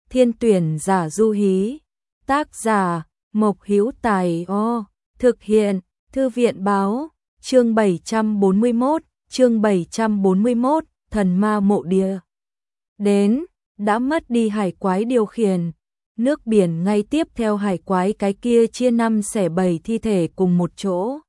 Thiên tuyển giả du hí. Tác giả Mộc Hữu Tài. Thực hiện Thư viện báo. Chương 741, Thần ma mộ địa. Đến, đã mất đi hải quái điều khiển. Nước biển ngay tiếp theo hải quái cái kia chia 5 xẻ 7 thi thể cùng một chỗ,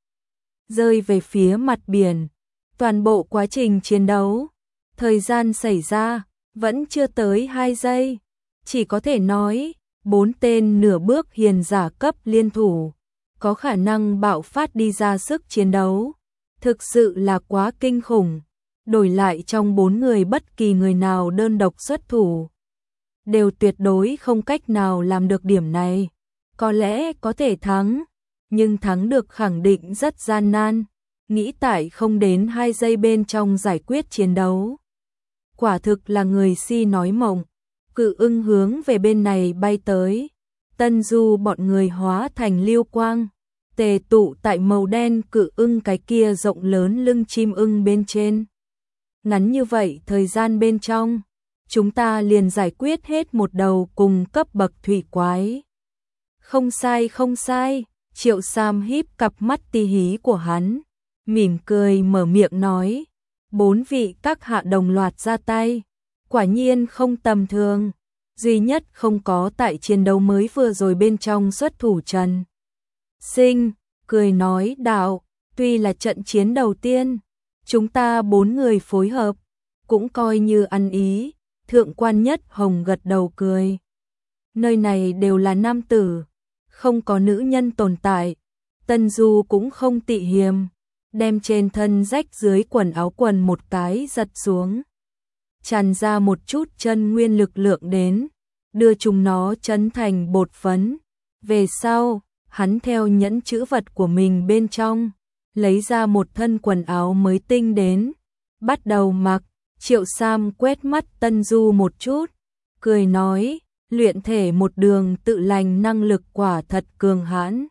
rơi về phía mặt biển. Toàn bộ quá trình chiến đấu, thời gian xảy ra vẫn chưa tới 2 giây. Chỉ có thể nói, 4 tên nửa bước hiền giả cấp liên thủ, có khả năng bạo phát đi ra sức chiến đấu. Thực sự là quá kinh khủng. Đổi lại trong 4 người bất kỳ người nào đơn độc xuất thủ, đều tuyệt đối không cách nào làm được điểm này. Có lẽ có thể thắng, nhưng thắng được khẳng định rất gian nan. Nghĩ tại không đến 2 giây bên trong giải quyết chiến đấu. Quả thực là người si nói mộng. Cự ưng hướng về bên này bay tới. Tân Du bọn người hóa thành lưu quang, tề tụ tại màu đen cự ưng cái kia rộng lớn lưng chim ưng bên trên. Ngắn như vậy thời gian bên trong, chúng ta liền giải quyết hết một đầu cùng cấp bậc thủy quái. Không sai không sai, Triệu Sam híp cặp mắt ti hí của hắn, mỉm cười mở miệng nói. 4 vị các hạ đồng loạt ra tay, quả nhiên không tầm thường. Duy nhất không có tại chiến đấu mới vừa rồi bên trong xuất thủ Trần Sinh, cười nói đạo, tuy là trận chiến đầu tiên, chúng ta 4 người phối hợp, cũng coi như ăn ý. Thượng quan Nhất Hồng gật đầu cười. Nơi này đều là nam tử, không có nữ nhân tồn tại. Tân Du cũng không tị hiềm, đem trên thân rách dưới quần áo quần một cái giật xuống, tràn ra một chút chân nguyên lực lượng đến, đưa chúng nó chấn thành bột phấn. Về sau, hắn theo nhẫn chữ vật của mình bên trong, lấy ra một thân quần áo mới tinh đến, bắt đầu mặc. Triệu Sam quét mắt Tân Du một chút, cười nói, luyện thể một đường tự lành năng lực quả thật cường hãn.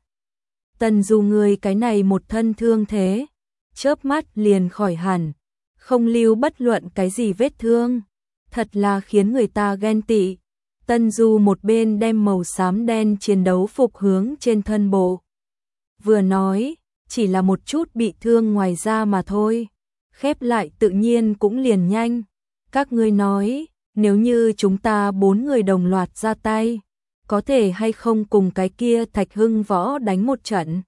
Tân Du ngươi cái này một thân thương thế, chớp mắt liền khỏi hẳn, không lưu bất luận cái gì vết thương, thật là khiến người ta ghen tị. Tân Du một bên đem màu xám đen chiến đấu phục hướng trên thân bộ, vừa nói, chỉ là một chút bị thương ngoài da mà thôi, khép lại tự nhiên cũng liền nhanh. Các ngươi nói, nếu như chúng ta 4 người đồng loạt ra tay, có thể hay không cùng cái kia Thạch Hưng Võ đánh một trận?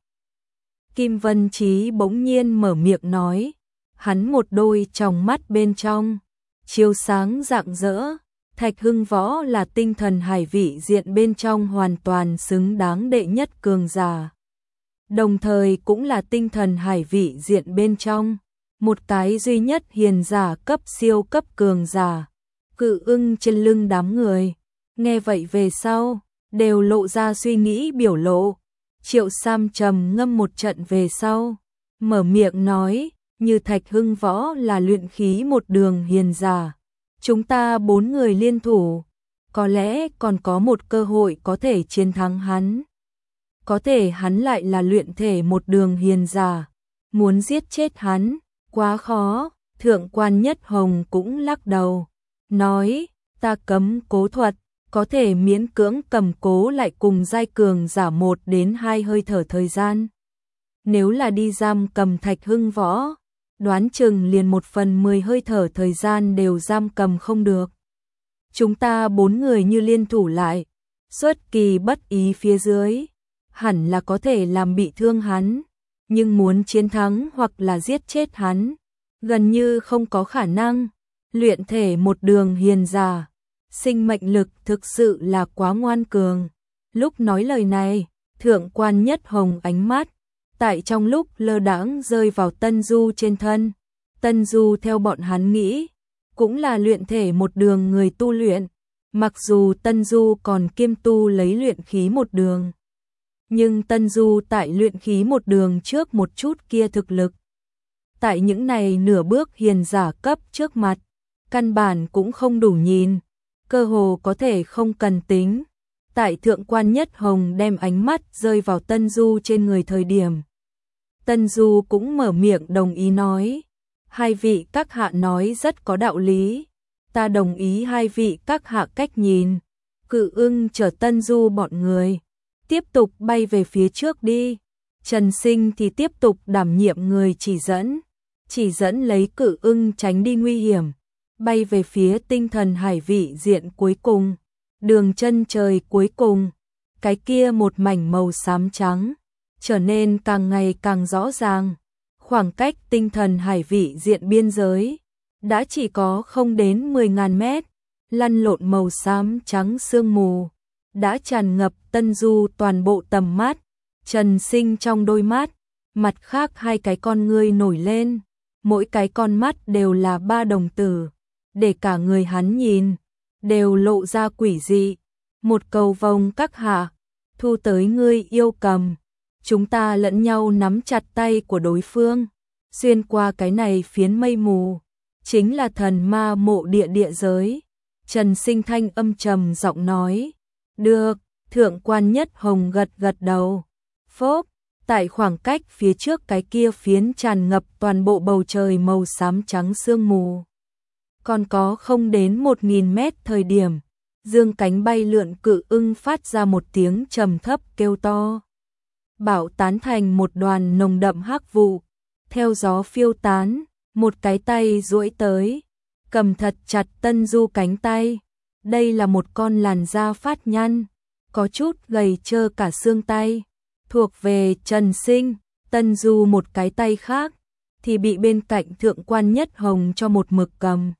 Kim Vân Chí bỗng nhiên mở miệng nói, hắn một đôi tròng mắt bên trong chiếu sáng rạng rỡ. Thạch Hưng Võ là tinh thần hải vị diện bên trong hoàn toàn xứng đáng đệ nhất cường giả, đồng thời cũng là tinh thần hải vị diện bên trong một cái duy nhất hiền giả cấp siêu cấp cường giả. Cự ưng trên lưng đám người, nghe vậy về sau, đều lộ ra suy nghĩ biểu lộ. Triệu Sam trầm ngâm một trận về sau, mở miệng nói, như Thạch Hưng Võ là luyện khí một đường hiền giả, chúng ta 4 người liên thủ, có lẽ còn có một cơ hội có thể chiến thắng hắn. Có thể hắn lại là luyện thể một đường hiền giả, muốn giết chết hắn quá khó. Thượng quan Nhất Hồng cũng lắc đầu, nói, ta cấm cố thuật, có thể miễn cưỡng cầm cố lại cùng giai cường giả 1 đến 2 hơi thở thời gian. Nếu là đi giam cầm Thạch Hưng Võ, đoán chừng liền 1/10 hơi thở thời gian đều giam cầm không được. Chúng ta 4 người như liên thủ lại, xuất kỳ bất ý phía dưới, hẳn là có thể làm bị thương hắn, nhưng muốn chiến thắng hoặc là giết chết hắn, gần như không có khả năng. Luyện thể một đường hiền giả, sinh mệnh lực thực sự là quá ngoan cường. Lúc nói lời này, Thượng quan Nhất Hồng ánh mắt tại trong lúc lơ đãng rơi vào Tân Du trên thân. Tân Du theo bọn hắn nghĩ, cũng là luyện thể một đường người tu luyện, mặc dù Tân Du còn kiêm tu lấy luyện khí một đường, nhưng Tân Du tại luyện khí một đường trước một chút kia thực lực, tại những này nửa bước hiền giả cấp trước mặt, căn bản cũng không đủ nhìn, cơ hồ có thể không cần tính. Tại Thượng quan Nhất Hồng đem ánh mắt rơi vào Tân Du trên người thời điểm, Tân Du cũng mở miệng đồng ý nói, hai vị các hạ nói rất có đạo lý, ta đồng ý hai vị các hạ cách nhìn, Cự ưng chở Tân Du bọn người tiếp tục bay về phía trước đi. Trần Sinh thì tiếp tục đảm nhiệm người chỉ dẫn lấy Cự ưng tránh đi nguy hiểm, bay về phía tinh thần hải vị diện cuối cùng, đường chân trời cuối cùng. Cái kia một mảnh màu xám trắng, trở nên càng ngày càng rõ ràng. Khoảng cách tinh thần hải vị diện biên giới đã chỉ có không đến 10.000 mét, lăn lộn màu xám trắng sương mù đã tràn ngập Tân Du toàn bộ tầm mắt. Trần Sinh trong đôi mắt, mặt khác hai cái con ngươi nổi lên, mỗi cái con mắt đều là ba đồng tử, để cả người hắn nhìn đều lộ ra quỷ dị. Một cầu vồng các hạ, thu tới ngươi yêu cầm. Chúng ta lẫn nhau nắm chặt tay của đối phương, xuyên qua cái này phiến mây mù, chính là thần ma mộ địa giới. Trần Sinh thanh âm trầm giọng nói. Được, Thượng quan Nhất Hồng gật gật đầu. Phốp, tại khoảng cách phía trước cái kia phiến tràn ngập toàn bộ bầu trời màu xám trắng sương mù, còn có không đến 1.000 mét thời điểm, dương cánh bay lượn Cự ưng phát ra một tiếng trầm thấp kêu to. Bão tán thành một đoàn nồng đậm hắc vụ, theo gió phiêu tán, một cái tay duỗi tới, cầm thật chặt Tân Du cánh tay. Đây là một con làn da phát nhăn, có chút gầy trơ cả xương tay, thuộc về Trần Sinh. Tân Du một cái tay khác thì bị bên cạnh Thượng quan Nhất Hồng cho một mực cầm.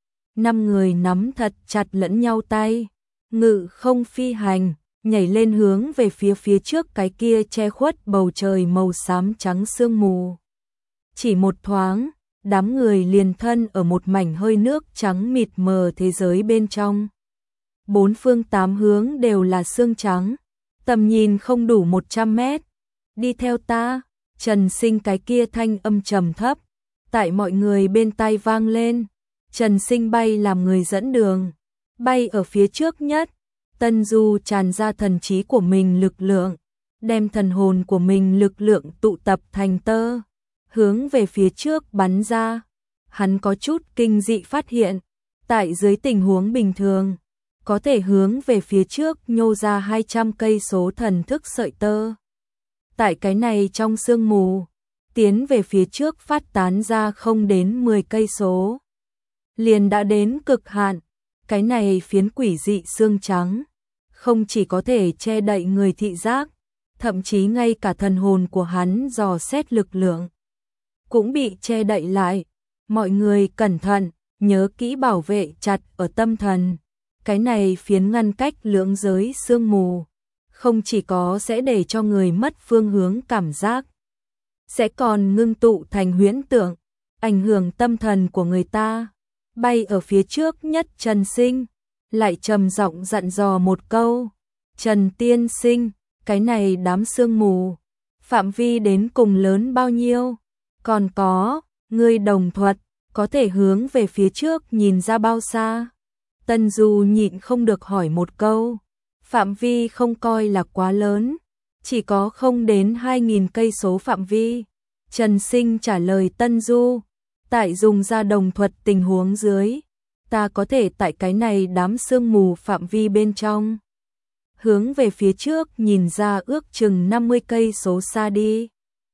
5 người nắm thật chặt lẫn nhau tay, ngự không phi hành, nhảy lên hướng về phía trước cái kia che khuất bầu trời màu xám trắng sương mù. Chỉ một thoáng, đám người liền thân ở một mảnh hơi nước trắng mịt mờ thế giới bên trong. Bốn phương tám hướng đều là sương trắng, tầm nhìn không đủ 100 mét. Đi theo ta, Trần Sinh cái kia thanh âm trầm thấp, tại mọi người bên tai vang lên. Trần Sinh bay làm người dẫn đường, bay ở phía trước nhất. Tân Du tràn ra thần trí của mình lực lượng, đem thần hồn của mình lực lượng tụ tập thành tơ, hướng về phía trước bắn ra. Hắn có chút kinh dị phát hiện, tại dưới tình huống bình thường, có thể hướng về phía trước nhô ra 200 cây số thần thức sợi tơ. Tại cái này trong sương mù, tiến về phía trước phát tán ra không đến 10 cây số, liền đã đến cực hạn. Cái này phiến quỷ dị xương trắng, không chỉ có thể che đậy người thị giác, thậm chí ngay cả thần hồn của hắn dò xét lực lượng cũng bị che đậy lại. Mọi người cẩn thận, nhớ kỹ bảo vệ chặt ở tâm thần. Cái này phiến ngăn cách lưỡng giới sương mù, không chỉ có sẽ để cho người mất phương hướng cảm giác, sẽ còn ngưng tụ thành huyễn tượng, ảnh hưởng tâm thần của người ta. Bay ở phía trước nhất Trần Sinh lại trầm giọng dặn dò một câu. Trần tiên sinh, cái này đám sương mù, phạm vi đến cùng lớn bao nhiêu? Còn có, ngươi đồng thuật, có thể hướng về phía trước nhìn ra bao xa? Tân Du nhịn không được hỏi một câu. Phạm vi không coi là quá lớn, chỉ có không đến 2.000 cây số phạm vi. Trần Sinh trả lời Tân Du. Tại dùng ra đồng thuật tình huống dưới, ta có thể tại cái này đám sương mù phạm vi bên trong, hướng về phía trước nhìn ra ước chừng 50 cây số xa đi.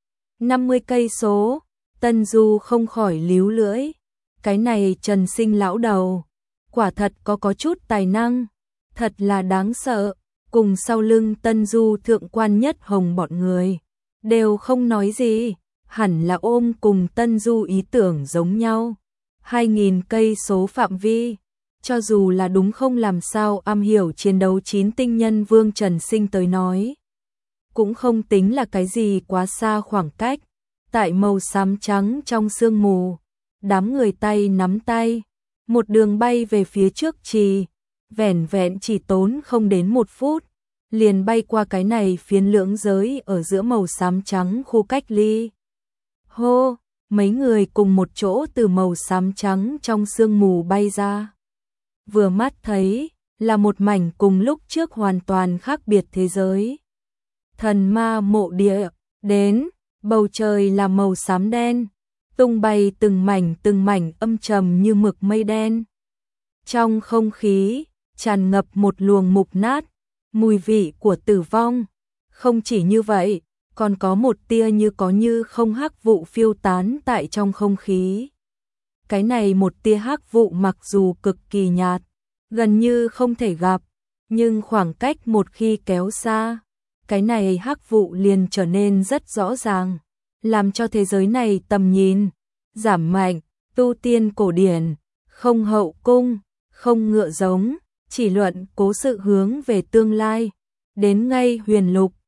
50 cây số, Tân Du không khỏi líu lưỡi. Cái này Trần Sinh lão đầu, quả thật có chút tài năng, thật là đáng sợ. Cùng sau lưng Tân Du Thượng quan Nhất Hồng bọn người đều không nói gì, hẳn là ôm cùng Tân Du ý tưởng giống nhau. 2.000 cây số phạm vi, cho dù là đúng không làm sao am hiểu chiến đấu 9 tinh nhân vương Trần Sinh tới nói, cũng không tính là cái gì quá xa khoảng cách. Tại màu xám trắng trong sương mù, đám người tay nắm tay, một đường bay về phía trước vẻn vẹn chỉ tốn không đến 1 phút, liền bay qua cái này phiến lưỡng giới ở giữa màu xám trắng khu cách ly. Hô, mấy người cùng một chỗ từ màu xám trắng trong sương mù bay ra. Vừa mắt thấy là một mảnh cùng lúc trước hoàn toàn khác biệt thế giới. Thần ma mộ địa, đến, bầu trời là màu xám đen, tung bay từng mảnh âm trầm như mực mây đen. Trong không khí, tràn ngập một luồng mục nát, mùi vị của tử vong. Không chỉ như vậy, còn có một tia như có như không hắc vụ phiêu tán tại trong không khí. Cái này một tia hắc vụ mặc dù cực kỳ nhạt, gần như không thể gặp, nhưng khoảng cách một khi kéo xa, cái này hắc vụ liền trở nên rất rõ ràng, làm cho thế giới này tầm nhìn giảm mạnh. Tu tiên cổ điển, không hậu cung, không ngựa giống, chỉ luận cố sự hướng về tương lai. Đến ngay huyền lục,